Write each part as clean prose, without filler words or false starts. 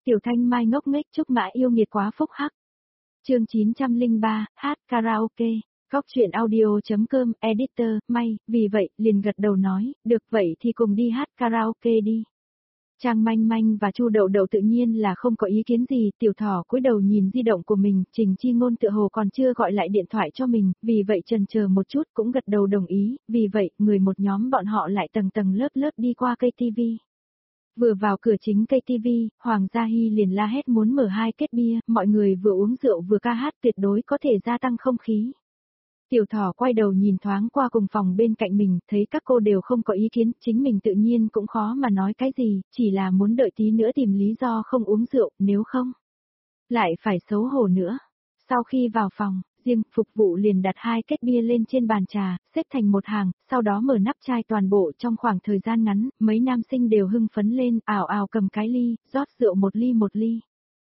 Tiểu Thanh Mai ngốc nghếch chúc mã yêu nghiệt quá phúc hắc. Chương 903, hát karaoke. Góc truyện audio.com, editor, May, vì vậy, liền gật đầu nói, được vậy thì cùng đi hát karaoke đi. Trang Manh Manh và Chu Đậu Đậu tự nhiên là không có ý kiến gì, Tiểu Thỏ cúi đầu nhìn di động của mình, Trình Chi Ngôn tựa hồ còn chưa gọi lại điện thoại cho mình, vì vậy chần chờ một chút cũng gật đầu đồng ý, vì vậy, người một nhóm bọn họ lại tầng tầng lớp lớp đi qua cây TV. Vừa vào cửa chính cây TV, Hoàng Gia Hy liền la hét muốn mở 2 kết bia, mọi người vừa uống rượu vừa ca hát tuyệt đối có thể gia tăng không khí. Tiểu Thỏ quay đầu nhìn thoáng qua cùng phòng bên cạnh mình, thấy các cô đều không có ý kiến, chính mình tự nhiên cũng khó mà nói cái gì, chỉ là muốn đợi tí nữa tìm lý do không uống rượu, nếu không, lại phải xấu hổ nữa. Sau khi vào phòng, riêng phục vụ liền đặt 2 kết bia lên trên bàn trà, xếp thành một hàng, sau đó mở nắp chai toàn bộ trong khoảng thời gian ngắn, mấy nam sinh đều hưng phấn lên, ào ào cầm cái ly, rót rượu một ly.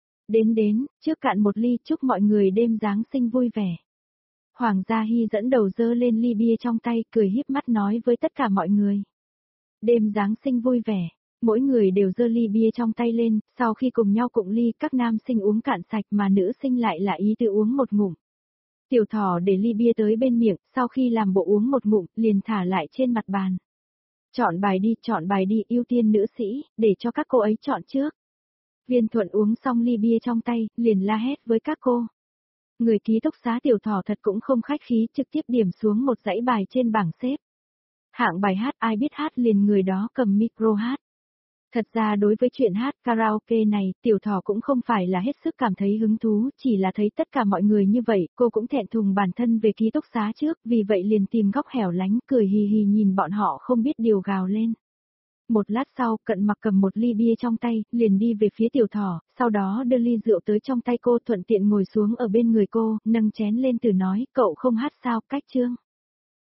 Đến, trước cạn một ly chúc mọi người đêm Giáng sinh vui vẻ. Hoàng Gia Hy dẫn đầu dơ lên ly bia trong tay, cười híp mắt nói với tất cả mọi người. Đêm Giáng sinh vui vẻ, mỗi người đều dơ ly bia trong tay lên, sau khi cùng nhau cụng ly các nam sinh uống cạn sạch mà nữ sinh lại là ý tự uống một ngụm. Tiểu Thỏ để ly bia tới bên miệng, sau khi làm bộ uống một ngụm, liền thả lại trên mặt bàn. Chọn bài đi, ưu tiên nữ sĩ, để cho các cô ấy chọn trước. Viên Thuận uống xong ly bia trong tay, liền la hét với các cô. Người ký túc xá Tiểu Thỏ thật cũng không khách khí, trực tiếp điểm xuống một dãy bài trên bảng xếp. Hạng bài hát ai biết hát liền người đó cầm micro hát. Thật ra đối với chuyện hát karaoke này, Tiểu Thỏ cũng không phải là hết sức cảm thấy hứng thú, chỉ là thấy tất cả mọi người như vậy, cô cũng thẹn thùng bản thân về ký túc xá trước, vì vậy liền tìm góc hẻo lánh, cười hì hì nhìn bọn họ không biết điều gào lên. Một lát sau, Cận Mặc cầm một ly bia trong tay, liền đi về phía Tiểu Thỏ, sau đó đưa ly rượu tới trong tay cô thuận tiện ngồi xuống ở bên người cô, nâng chén lên từ nói, cậu không hát sao, cách chương.